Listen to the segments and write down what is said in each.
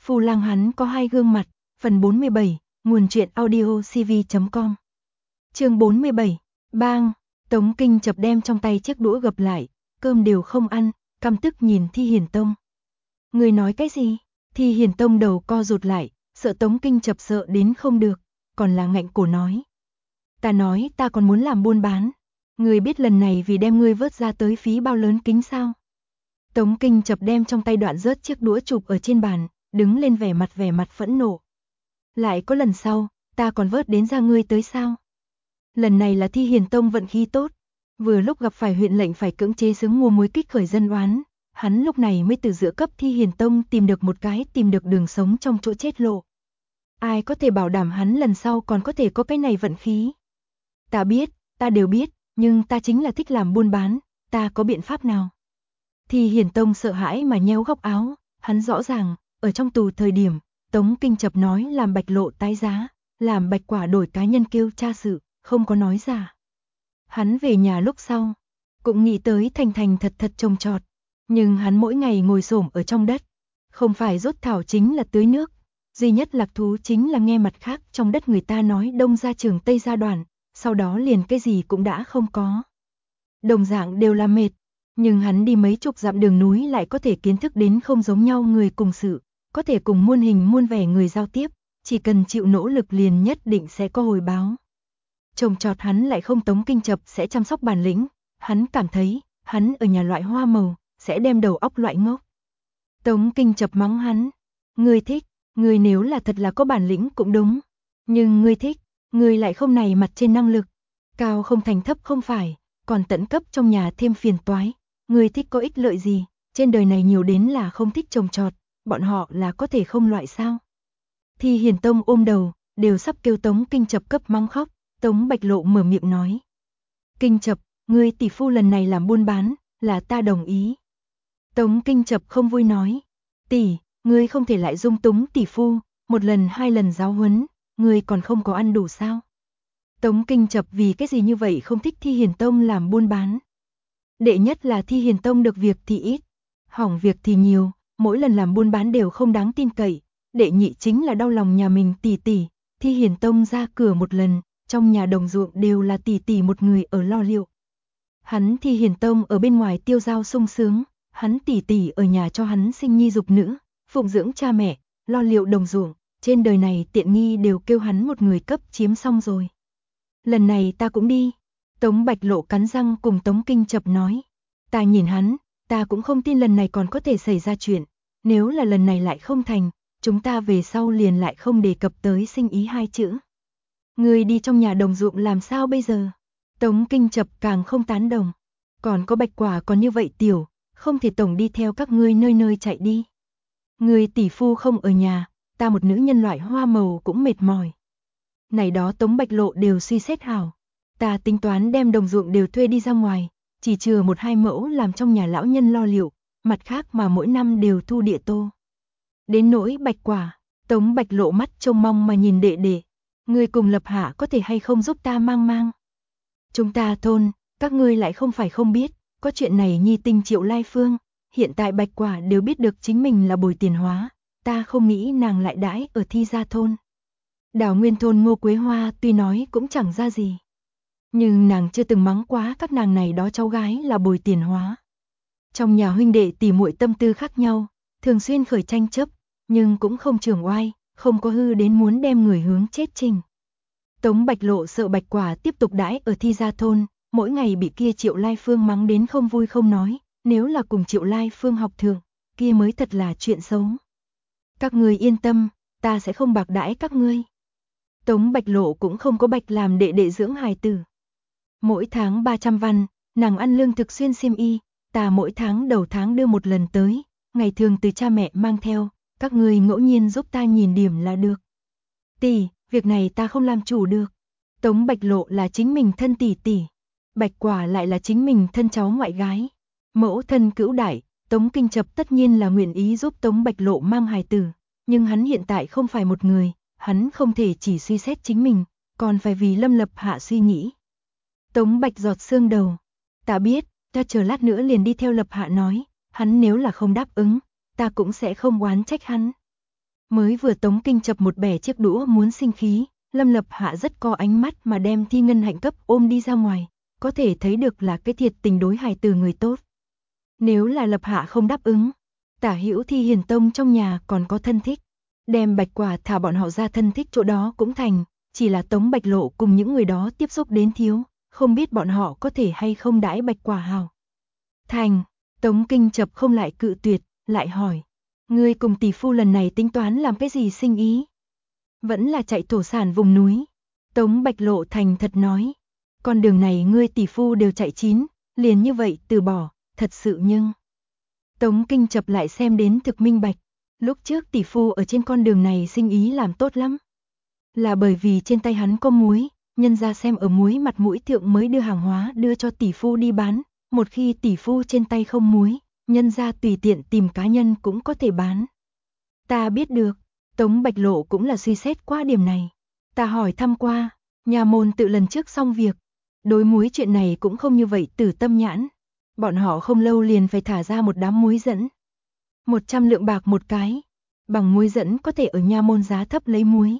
Phu lang hắn có hai gương mặt, phần 47, nguồn truyện audio cv.com. Chương 47, bang, Tống Kinh Chập đem trong tay chiếc đũa gập lại, cơm đều không ăn, căm tức nhìn Thi Hiền Tông. Người nói cái gì? Thi Hiền Tông đầu co rụt lại, sợ Tống Kinh Chập sợ đến không được, còn là ngạnh cổ nói. Ta nói ta còn muốn làm buôn bán, người biết lần này vì đem ngươi vớt ra tới phí bao lớn kính sao? Tống Kinh Chập đem trong tay đoạn rớt chiếc đũa chụp ở trên bàn, đứng lên vẻ mặt phẫn nộ. Lại có lần sau, ta còn vớt đến ra ngươi tới sao? Lần này là Thi Hiền Tông vận khí tốt, vừa lúc gặp phải huyện lệnh phải cưỡng chế xướng mua muối kích khởi dân oán, hắn lúc này mới từ giữa cấp Thi Hiền Tông tìm được đường sống trong chỗ chết lộ. Ai có thể bảo đảm hắn lần sau còn có thể có cái này vận khí? Ta biết, ta đều biết, nhưng ta chính là thích làm buôn bán, ta có biện pháp nào? Thi Hiền Tông sợ hãi mà nheo góc áo, hắn rõ ràng, ở trong tù thời điểm, Tống Kinh Chập nói làm Bạch Lộ tái giá, làm Bạch Quả đổi cá nhân kêu tra sự, không có nói giả. Hắn về nhà lúc sau, cũng nghĩ tới thành thật trồng trọt, nhưng hắn mỗi ngày ngồi xổm ở trong đất, không phải rốt thảo chính là tưới nước, duy nhất lạc thú chính là nghe mặt khác trong đất người ta nói đông ra trường tây ra đoạn, sau đó liền cái gì cũng đã không có. Đồng dạng đều là mệt, nhưng hắn đi mấy chục dặm đường núi lại có thể kiến thức đến không giống nhau người cùng sự, có thể cùng muôn hình muôn vẻ người giao tiếp, chỉ cần chịu nỗ lực liền nhất định sẽ có hồi báo. Trồng trọt hắn lại không Tống Kinh Chập sẽ chăm sóc bản lĩnh, hắn cảm thấy, hắn ở nhà loại hoa màu, sẽ đem đầu óc loại ngốc. Tống Kinh Chập mắng hắn, ngươi thích, ngươi nếu là thật là có bản lĩnh cũng đúng, nhưng ngươi thích, ngươi lại không này mặt trên năng lực, cao không thành thấp không phải, còn tận cấp trong nhà thêm phiền toái, ngươi thích có ích lợi gì, trên đời này nhiều đến là không thích trồng trọt, bọn họ là có thể không loại sao. Thi Hiền Tông ôm đầu, đều sắp kêu Tống Kinh Chập cấp mắng khóc, Tống Bạch Lộ mở miệng nói. Kinh Chập, ngươi tỷ phu lần này làm buôn bán, là ta đồng ý. Tống Kinh Chập không vui nói, tỷ, ngươi không thể lại dung túng tỷ phu, một lần hai lần giáo huấn, ngươi còn không có ăn đủ sao. Tống Kinh Chập vì cái gì như vậy không thích Thi Hiền Tông làm buôn bán. Đệ nhất là Thi Hiền Tông được việc thì ít, hỏng việc thì nhiều, mỗi lần làm buôn bán đều không đáng tin cậy. Đệ nhị chính là đau lòng nhà mình tỷ, Thi Hiền Tông ra cửa một lần, trong nhà đồng ruộng đều là tỷ một người ở lo liệu. Hắn Thi Hiền Tông ở bên ngoài tiêu dao sung sướng, hắn tỷ ở nhà cho hắn sinh nhi dục nữ, phụng dưỡng cha mẹ, lo liệu đồng ruộng, trên đời này tiện nghi đều kêu hắn một người cấp chiếm xong rồi. Lần này ta cũng đi. Tống Bạch Lộ cắn răng cùng Tống Kinh Chập nói. Ta nhìn hắn, ta cũng không tin lần này còn có thể xảy ra chuyện. Nếu là lần này lại không thành, chúng ta về sau liền lại không đề cập tới sinh ý hai chữ. Người đi trong nhà đồng ruộng làm sao bây giờ? Tống Kinh Chập càng không tán đồng. Còn có Bạch Quả còn như vậy tiểu, không thể tổng đi theo các ngươi nơi nơi chạy đi. Người tỷ phu không ở nhà, ta một nữ nhân loại hoa màu cũng mệt mỏi. Này đó Tống Bạch Lộ đều suy xét hảo. Ta tính toán đem đồng ruộng đều thuê đi ra ngoài, chỉ chừa một hai mẫu làm trong nhà lão nhân lo liệu, mặt khác mà mỗi năm đều thu địa tô. Đến nỗi Bạch Quả, Tống Bạch Lộ mắt trông mong mà nhìn đệ, ngươi cùng Lập Hạ có thể hay không giúp ta mang. Chúng ta thôn, các ngươi lại không phải không biết, có chuyện này nhi tinh Triệu Lai Phương, hiện tại Bạch Quả đều biết được chính mình là bồi tiền hóa, ta không nghĩ nàng lại đãi ở Thi gia thôn. Đào Nguyên thôn Ngô Quế Hoa tuy nói cũng chẳng ra gì, nhưng nàng chưa từng mắng quá các nàng này đó cháu gái là bồi tiền hóa. Trong nhà huynh đệ tỷ muội tâm tư khác nhau, thường xuyên khởi tranh chấp, nhưng cũng không trường oai, không có hư đến muốn đem người hướng chết trình. Tống Bạch Lộ sợ Bạch Quả tiếp tục đãi ở Thi gia thôn, mỗi ngày bị kia Triệu Lai Phương mắng đến không vui không nói, nếu là cùng Triệu Lai Phương học thượng, kia mới thật là chuyện xấu. Các ngươi yên tâm, ta sẽ không bạc đãi các ngươi. Tống Bạch Lộ cũng không có bạch làm đệ dưỡng hài tử. Mỗi tháng 300 văn, nàng ăn lương thực xuyên xiêm y, ta mỗi tháng đầu tháng đưa một lần tới, ngày thường từ cha mẹ mang theo, các ngươi ngẫu nhiên giúp ta nhìn điểm là được. Tỷ, việc này ta không làm chủ được. Tống Bạch Lộ là chính mình thân tỷ, Bạch Quả lại là chính mình thân cháu ngoại gái. Mẫu thân cữu đại, Tống Kinh Chập tất nhiên là nguyện ý giúp Tống Bạch Lộ mang hài tử, nhưng hắn hiện tại không phải một người, hắn không thể chỉ suy xét chính mình, còn phải vì Lâm Lập Hạ suy nghĩ. Tống Bạch giọt xương đầu, ta biết, ta chờ lát nữa liền đi theo Lập Hạ nói, hắn nếu là không đáp ứng, ta cũng sẽ không oán trách hắn. Mới vừa Tống Kinh chập một bẻ chiếc đũa muốn sinh khí, Lâm Lập Hạ rất có ánh mắt mà đem Thi Ngân Hạnh cấp ôm đi ra ngoài, có thể thấy được là cái thiệt tình đối hài từ người tốt. Nếu là Lập Hạ không đáp ứng, tả hữu Thi Hiền Tông trong nhà còn có thân thích, đem bạch quả thả bọn họ ra thân thích chỗ đó cũng thành, chỉ là Tống Bạch Lộ cùng những người đó tiếp xúc đến thiếu, không biết bọn họ có thể hay không đãi bạch quả hào. Thành, Tống Kinh chập không lại cự tuyệt, lại hỏi, ngươi cùng tỷ phu lần này tính toán làm cái gì sinh ý? Vẫn là chạy thổ sản vùng núi. Tống Bạch Lộ thành thật nói, con đường này ngươi tỷ phu đều chạy chín, liền như vậy từ bỏ, thật sự nhưng... Tống Kinh chập lại xem đến thực minh bạch, lúc trước tỷ phu ở trên con đường này sinh ý làm tốt lắm. Là bởi vì trên tay hắn có muối, nhân ra xem ở muối mặt mũi thượng mới đưa hàng hóa đưa cho tỷ phu đi bán, một khi tỷ phu trên tay không muối, nhân ra tùy tiện tìm cá nhân cũng có thể bán. Ta biết được, Tống Bạch Lộ cũng là suy xét qua điểm này. Ta hỏi thăm qua, nhà môn tự lần trước xong việc, đối muối chuyện này cũng không như vậy tử tâm nhãn. Bọn họ không lâu liền phải thả ra một đám muối dẫn. 100 lượng bạc một cái, bằng muối dẫn có thể ở nha môn giá thấp lấy muối.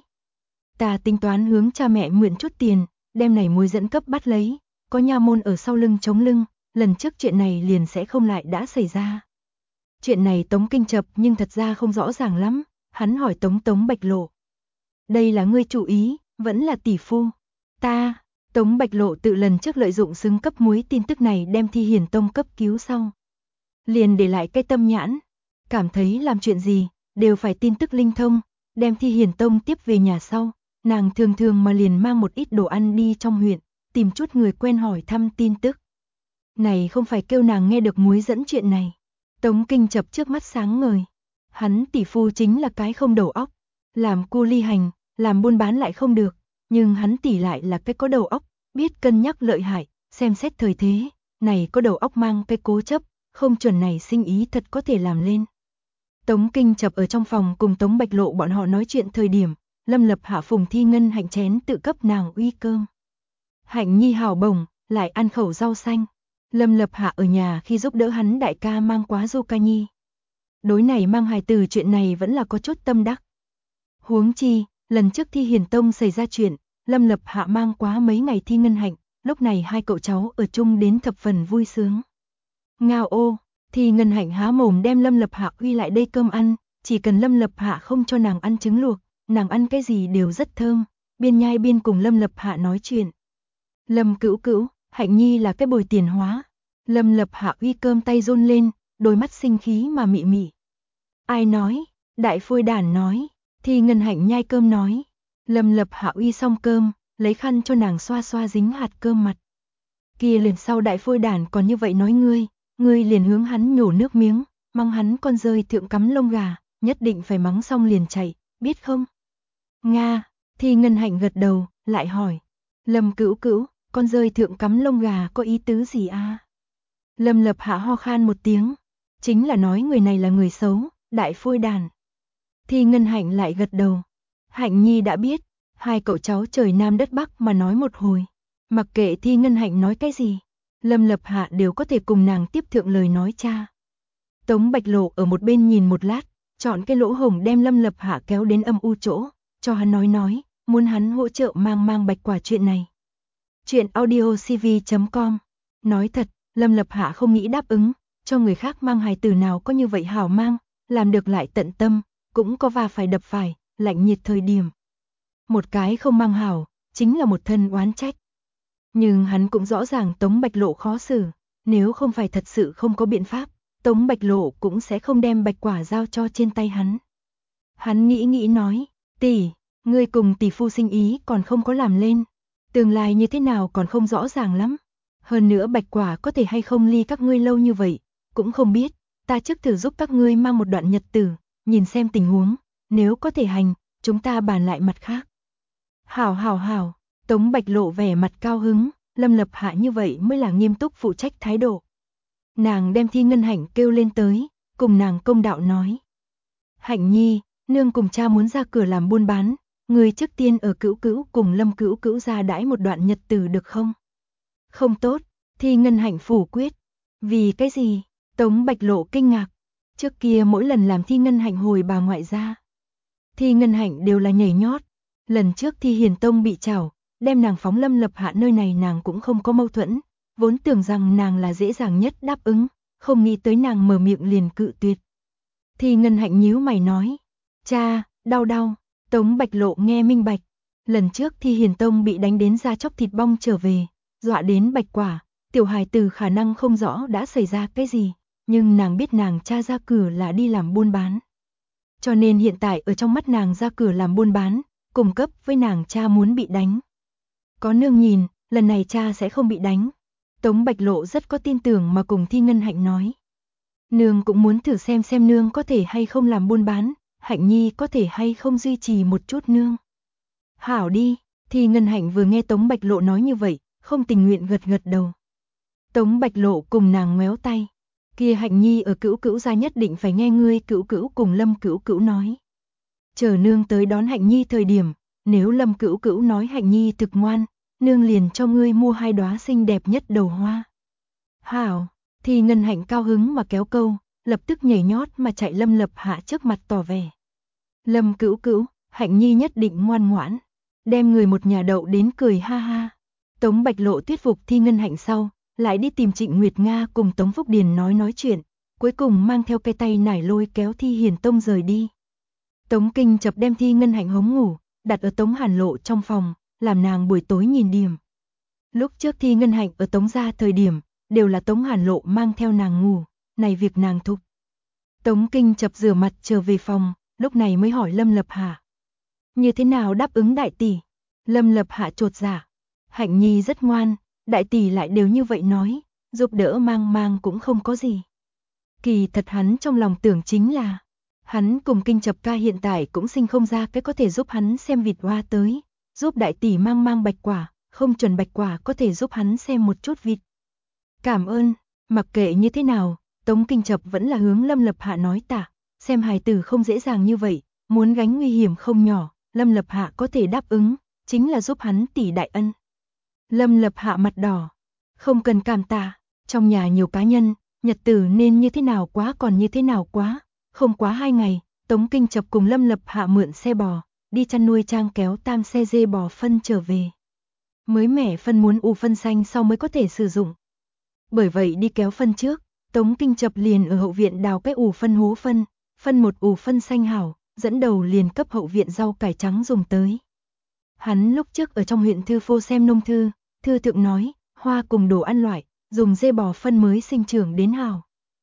Ta tính toán hướng cha mẹ mượn chút tiền, đem này muối dẫn cấp bắt lấy, có nha môn ở sau lưng chống lưng, lần trước chuyện này liền sẽ không lại đã xảy ra. Chuyện này Tống Kinh chập nhưng thật ra không rõ ràng lắm, hắn hỏi Tống Bạch Lộ. Đây là ngươi chủ ý, vẫn là tỷ phu. Ta, Tống Bạch Lộ tự lần trước lợi dụng xứng cấp muối tin tức này đem Thi Hiền Tông cấp cứu sau. Liền để lại cái tâm nhãn, cảm thấy làm chuyện gì, đều phải tin tức linh thông, đem Thi Hiền Tông tiếp về nhà sau, nàng thường thường mà liền mang một ít đồ ăn đi trong huyện, tìm chút người quen hỏi thăm tin tức. Này không phải kêu nàng nghe được muối dẫn chuyện này. Tống Kinh chập trước mắt sáng ngời. Hắn tỷ phu chính là cái không đầu óc, làm cu ly hành, làm buôn bán lại không được, nhưng hắn tỷ lại là cái có đầu óc, biết cân nhắc lợi hại, xem xét thời thế, này có đầu óc mang cái cố chấp, không chuẩn này sinh ý thật có thể làm lên. Tống Kinh chập ở trong phòng cùng Tống Bạch Lộ bọn họ nói chuyện thời điểm, Lâm Lập Hạ phùng Thi Ngân Hạnh chén tự cấp nàng uy cơm. Hạnh nhi hào bổng, lại ăn khẩu rau xanh. Lâm Lập Hạ ở nhà khi giúp đỡ hắn đại ca mang quá du ca nhi. Đối này mang hài từ chuyện này vẫn là có chút tâm đắc. Huống chi, lần trước Thi Hiền Tông xảy ra chuyện, Lâm Lập Hạ mang quá mấy ngày Thi Ngân Hạnh, lúc này hai cậu cháu ở chung đến thập phần vui sướng. Ngao ô, Thi Ngân Hạnh há mồm đem Lâm Lập Hạ uy lại đây cơm ăn, chỉ cần Lâm Lập Hạ không cho nàng ăn trứng luộc, nàng ăn cái gì đều rất thơm, biên nhai biên cùng Lâm Lập Hạ nói chuyện. Lâm Cữu Cữu, Hạnh nhi là cái bồi tiền hóa. Lâm Lập Hạ uy cơm tay run lên, đôi mắt sinh khí mà mị mị. Ai nói? Đại phôi đản nói. Thi Ngân Hạnh nhai cơm nói. Lâm Lập Hạ uy xong cơm, lấy khăn cho nàng xoa xoa dính hạt cơm mặt. Kia liền sau đại phôi đản còn như vậy nói ngươi liền hướng hắn nhổ nước miếng, mắng hắn con rơi thượng cắm lông gà, nhất định phải mắng xong liền chạy, biết không? Nga, Thi Ngân Hạnh gật đầu, lại hỏi. Lâm Cữu Cữu, con rơi thượng cắm lông gà có ý tứ gì a? Lâm Lập Hạ ho khan một tiếng, chính là nói người này là người xấu, đại phôi đàn. Thi Ngân Hạnh lại gật đầu. Hạnh nhi đã biết, hai cậu cháu trời nam đất bắc mà nói một hồi. Mặc kệ Thi Ngân Hạnh nói cái gì, Lâm Lập Hạ đều có thể cùng nàng tiếp thượng lời nói cha. Tống Bạch Lộ ở một bên nhìn một lát, chọn cái lỗ hổng đem Lâm Lập Hạ kéo đến âm u chỗ, cho hắn nói, muốn hắn hỗ trợ mang bạch quả chuyện này. Chuyện audiocv.com. Nói thật, Lâm Lập Hạ không nghĩ đáp ứng, cho người khác mang hài từ nào có như vậy hảo mang, làm được lại tận tâm, cũng có va phải đập phải, lạnh nhiệt thời điểm. Một cái không mang hảo, chính là một thân oán trách. Nhưng hắn cũng rõ ràng Tống Bạch Lộ khó xử, nếu không phải thật sự không có biện pháp, Tống Bạch Lộ cũng sẽ không đem bạch quả giao cho trên tay hắn. Hắn nghĩ nói, tỷ, ngươi cùng tỷ phu sinh ý còn không có làm lên, tương lai như thế nào còn không rõ ràng lắm. Hơn nữa bạch quả có thể hay không ly các ngươi lâu như vậy, cũng không biết, ta trước thử giúp các ngươi mang một đoạn nhật tử, nhìn xem tình huống, nếu có thể hành, chúng ta bàn lại mặt khác. Hảo, Tống Bạch Lộ vẻ mặt cao hứng, Lâm Lập Hạ như vậy mới là nghiêm túc phụ trách thái độ. Nàng đem Thi Ngân Hạnh kêu lên tới, cùng nàng công đạo nói. Hạnh nhi, nương cùng cha muốn ra cửa làm buôn bán, người trước tiên ở Cữu Cữu cùng Lâm Cữu Cữu ra đãi một đoạn nhật tử được không? Không tốt, Thi Ngân Hạnh phủ quyết. Vì cái gì? Tống Bạch Lộ kinh ngạc. Trước kia mỗi lần làm Thi Ngân Hạnh hồi bà ngoại ra, Thi Ngân Hạnh đều là nhảy nhót. Lần trước Thi Hiền Tông bị trảo, đem nàng phóng Lâm Lập Hạ nơi này nàng cũng không có mâu thuẫn, vốn tưởng rằng nàng là dễ dàng nhất đáp ứng, không nghĩ tới nàng mở miệng liền cự tuyệt. Thi Ngân Hạnh nhíu mày nói, cha, đau đau. Tống Bạch Lộ nghe minh bạch, lần trước Thi Hiền Tông bị đánh đến da chóc thịt bong trở về, dọa đến bạch quả, tiểu hài tử khả năng không rõ đã xảy ra cái gì, nhưng nàng biết nàng cha ra cửa là đi làm buôn bán. Cho nên hiện tại ở trong mắt nàng ra cửa làm buôn bán, cùng cấp với nàng cha muốn bị đánh. Có nương nhìn, lần này cha sẽ không bị đánh. Tống Bạch Lộ rất có tin tưởng mà cùng Thi Ngân Hạnh nói. Nương cũng muốn thử xem nương có thể hay không làm buôn bán, Hạnh Nhi có thể hay không duy trì một chút nương. Hảo đi, Thi Ngân Hạnh vừa nghe Tống Bạch Lộ nói như vậy, không tình nguyện gật gật đầu. Tống Bạch Lộ cùng nàng ngoéo tay. Kia Hạnh Nhi ở Cữu Cữu gia nhất định phải nghe ngươi Cữu Cữu cùng Lâm Cữu Cữu nói. Chờ nương tới đón Hạnh Nhi thời điểm, nếu Lâm Cữu Cữu nói Hạnh Nhi thực ngoan, nương liền cho ngươi mua 2 đóa xinh đẹp nhất đầu hoa. Hảo, Thi Ngân Hạnh cao hứng mà kéo câu, lập tức nhảy nhót mà chạy Lâm Lập Hạ trước mặt tỏ vẻ. Lâm Cữu Cữu, Hạnh Nhi nhất định ngoan ngoãn, đem người một nhà đậu đến cười ha ha. Tống Bạch Lộ thuyết phục Thi Ngân Hạnh sau, lại đi tìm Trịnh Nguyệt Nga cùng Tống Phúc Điền nói chuyện, cuối cùng mang theo cây tay nải lôi kéo Thi Hiền Tông rời đi. Tống Kinh Chập đem Thi Ngân Hạnh hống ngủ, đặt ở Tống Hàn Lộ trong phòng, làm nàng buổi tối nhìn điểm. Lúc trước Thi Ngân Hạnh ở Tống gia thời điểm, đều là Tống Hàn Lộ mang theo nàng ngủ, này việc nàng thục. Tống Kinh Chập rửa mặt trở về phòng, lúc này mới hỏi Lâm Lập Hạ. Như thế nào đáp ứng đại tỷ? Lâm Lập Hạ chột dạ. Hạnh Nhi rất ngoan, đại tỷ lại đều như vậy nói, giúp đỡ mang cũng không có gì. Kỳ thật hắn trong lòng tưởng chính là, hắn cùng Kinh Chập ca hiện tại cũng sinh không ra cái có thể giúp hắn xem vịt hoa tới, giúp đại tỷ mang bạch quả, không chuẩn bạch quả có thể giúp hắn xem một chút vịt. Cảm ơn, mặc kệ như thế nào, Tống Kinh Chập vẫn là hướng Lâm Lập Hạ nói tạ, xem hài tử không dễ dàng như vậy, muốn gánh nguy hiểm không nhỏ, Lâm Lập Hạ có thể đáp ứng, chính là giúp hắn tỷ đại ân. Lâm Lập Hạ mặt đỏ, không cần cảm tạ, trong nhà nhiều cá nhân, nhật tử nên như thế nào quá còn như thế nào quá, không quá 2 ngày, Tống Kinh Chập cùng Lâm Lập Hạ mượn xe bò, đi chăn nuôi trang kéo tam xe dê bò phân trở về. Mới mẻ phân muốn ủ phân xanh sau mới có thể sử dụng. Bởi vậy đi kéo phân trước, Tống Kinh Chập liền ở hậu viện đào cái ủ phân hố phân một ủ phân xanh hảo, dẫn đầu liền cấp hậu viện rau cải trắng dùng tới. Hắn lúc trước ở trong huyện thư phô xem nông thư, thư thượng nói, hoa cùng đồ ăn loại, dùng dê bò phân mới sinh trưởng đến hảo.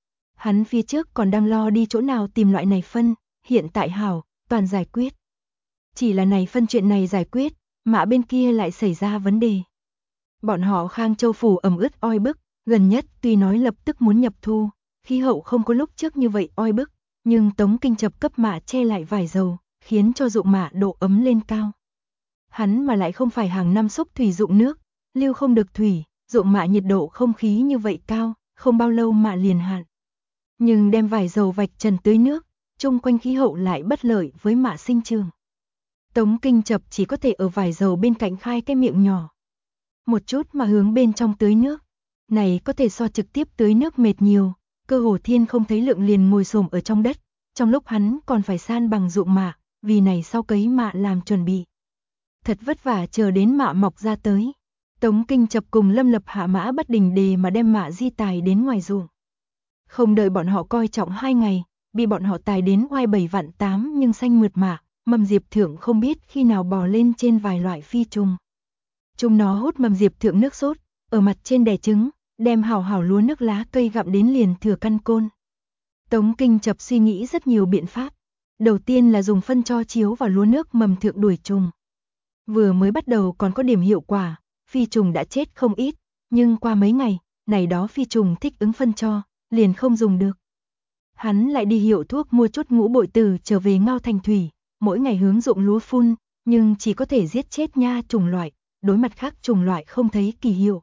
Hắn phía trước còn đang lo đi chỗ nào tìm loại này phân, hiện tại hảo, toàn giải quyết. Chỉ là này phân chuyện này giải quyết, mạ bên kia lại xảy ra vấn đề. Bọn họ Khang Châu phủ ẩm ướt oi bức, gần nhất tuy nói lập tức muốn nhập thu, khí hậu không có lúc trước như vậy oi bức, nhưng Tống Kinh Chập cấp mạ che lại vải dầu, khiến cho ruộng mạ độ ấm lên cao. Hắn mà lại không phải hàng năm xúc thủy dụng nước, lưu không được thủy, ruộng mạ nhiệt độ không khí như vậy cao, không bao lâu mạ liền hạn. Nhưng đem vải dầu vạch trần tưới nước, chung quanh khí hậu lại bất lợi với mạ sinh trưởng. Tống Kinh Chập chỉ có thể ở vải dầu bên cạnh khai cái miệng nhỏ. Một chút mà hướng bên trong tưới nước. Này có thể so trực tiếp tưới nước mệt nhiều, Cơ Hồ Thiên không thấy lượng liền ngồi xổm ở trong đất, trong lúc hắn còn phải san bằng ruộng mạ, vì này sau cấy mạ làm chuẩn bị. Thật vất vả chờ đến mạ mọc ra tới. Tống Kinh Chập cùng Lâm Lập Hạ mã bất đình đề mà đem mạ di tài đến ngoài ruộng. Không đợi bọn họ coi trọng 2 ngày, bị bọn họ tài đến oai 7 vạn 8 nhưng xanh mượt mạ, mầm diệp thượng không biết khi nào bò lên trên vài loại phi trùng. Chúng nó hút mầm diệp thượng nước sốt, ở mặt trên đẻ trứng, đem hảo lúa nước lá cây gặm đến liền thừa căn côn. Tống Kinh Chập suy nghĩ rất nhiều biện pháp. Đầu tiên là dùng phân cho chiếu vào lúa nước mầm thượng đuổi trùng. Vừa mới bắt đầu còn có điểm hiệu quả, phi trùng đã chết không ít, nhưng qua mấy ngày, này đó phi trùng thích ứng phân cho, liền không dùng được. Hắn lại đi hiệu thuốc mua chút ngũ bội tử trở về ngao thành thủy, mỗi ngày hướng ruộng lúa phun, nhưng chỉ có thể giết chết nha trùng loại, đối mặt khác trùng loại không thấy kỳ hiệu.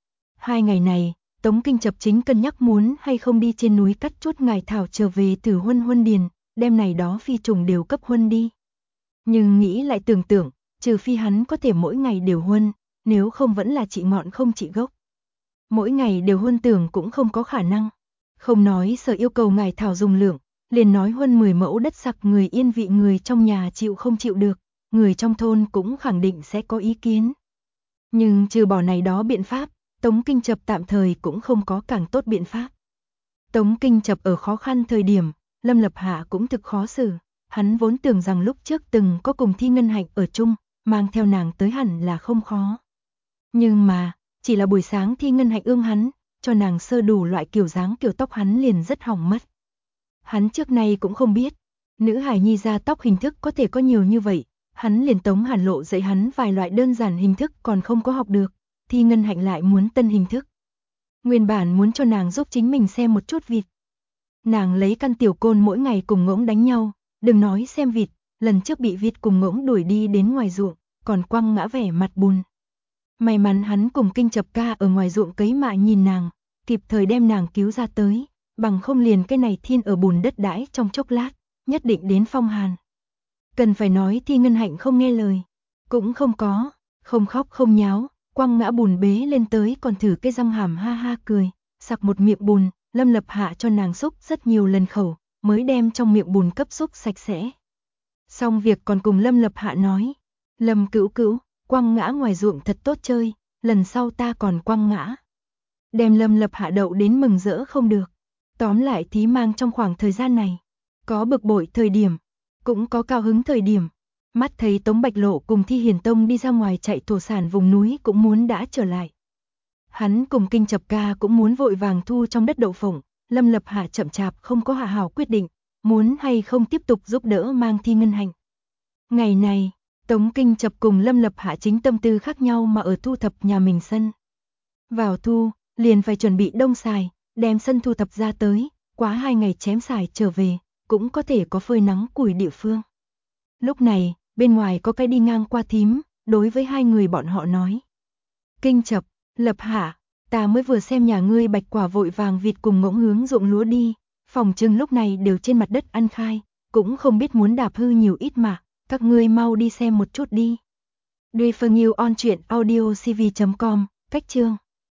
2 ngày này, Tống Kinh Chập chính cân nhắc muốn hay không đi trên núi cắt chút ngải thảo trở về từ huân điền, đem này đó phi trùng đều cấp huân đi. Nhưng nghĩ lại tưởng, trừ phi hắn có thể mỗi ngày đều huân, nếu không vẫn là trị ngọn không trị gốc. Mỗi ngày đều huân tưởng cũng không có khả năng. Không nói sở yêu cầu ngải thảo dùng lượng, liền nói hơn 10 mẫu đất sặc người yên vị người trong nhà chịu không chịu được, người trong thôn cũng khẳng định sẽ có ý kiến. Nhưng trừ bỏ này đó biện pháp, Tống Kinh Chập tạm thời cũng không có càng tốt biện pháp. Tống Kinh Chập ở khó khăn thời điểm, Lâm Lập Hạ cũng thực khó xử, hắn vốn tưởng rằng lúc trước từng có cùng Thi Ngân Hạnh ở chung, mang theo nàng tới hẳn là không khó. Nhưng mà, chỉ là buổi sáng Thi Ngân Hạnh ương hắn, cho nàng sơ đủ loại kiểu dáng kiểu tóc hắn liền rất hỏng mất. Hắn trước nay cũng không biết, nữ hài nhi ra tóc hình thức có thể có nhiều như vậy, hắn liền Tống Hàn Lộ dạy hắn vài loại đơn giản hình thức còn không có học được, Thi Ngân Hạnh lại muốn tân hình thức. Nguyên bản muốn cho nàng giúp chính mình xem một chút vịt. Nàng lấy căn tiểu côn mỗi ngày cùng ngỗng đánh nhau, đừng nói xem vịt, lần trước bị vịt cùng ngỗng đuổi đi đến ngoài ruộng, còn quăng ngã vẻ mặt buồn. May mắn hắn cùng Kinh Chập ca ở ngoài ruộng cấy mạ nhìn nàng, kịp thời đem nàng cứu ra tới, bằng không liền cái này thiên ở bùn đất đãi trong chốc lát, nhất định đến phong hàn. Cần phải nói Thi Ngân Hạnh không nghe lời, cũng không có, không khóc không nháo, quăng ngã bùn bế lên tới còn thử cái răng hàm ha ha cười, sặc một miệng bùn, Lâm Lập Hạ cho nàng xúc rất nhiều lần khẩu, mới đem trong miệng bùn cấp xúc sạch sẽ. Xong việc còn cùng Lâm Lập Hạ nói, Lâm Cữu Cữu, quăng ngã ngoài ruộng thật tốt chơi, lần sau ta còn quăng ngã. Đem Lâm Lập Hạ đậu đến mừng rỡ không được. Tóm lại thí mang trong khoảng thời gian này, có bực bội thời điểm, cũng có cao hứng thời điểm. Mắt thấy Tống Bạch Lộ cùng Thi Hiền Tông đi ra ngoài chạy thổ sản vùng núi cũng muốn đã trở lại. Hắn cùng Kinh Chập ca cũng muốn vội vàng thu trong đất đậu phộng, Lâm Lập Hạ chậm chạp không có hạ hảo quyết định, muốn hay không tiếp tục giúp đỡ mang Thi Ngân Hạnh. Ngày này, Tống Kinh Chập cùng Lâm Lập Hạ chính tâm tư khác nhau mà ở thu thập nhà mình sân. Vào thu, liền phải chuẩn bị đông xài, đem sân thu thập ra tới, quá 2 ngày chém xài trở về, cũng có thể có phơi nắng củi địa phương. Lúc này, bên ngoài có cái đi ngang qua thím, đối với hai người bọn họ nói. Kinh Chập, Lập Hạ, ta mới vừa xem nhà ngươi bạch quả vội vàng vịt cùng ngỗng hướng ruộng lúa đi, phòng trưng lúc này đều trên mặt đất ăn khai, cũng không biết muốn đạp hư nhiều ít mà, các ngươi mau đi xem một chút đi. Duy Phương Yêu on truyện audio cv.com, cách chương.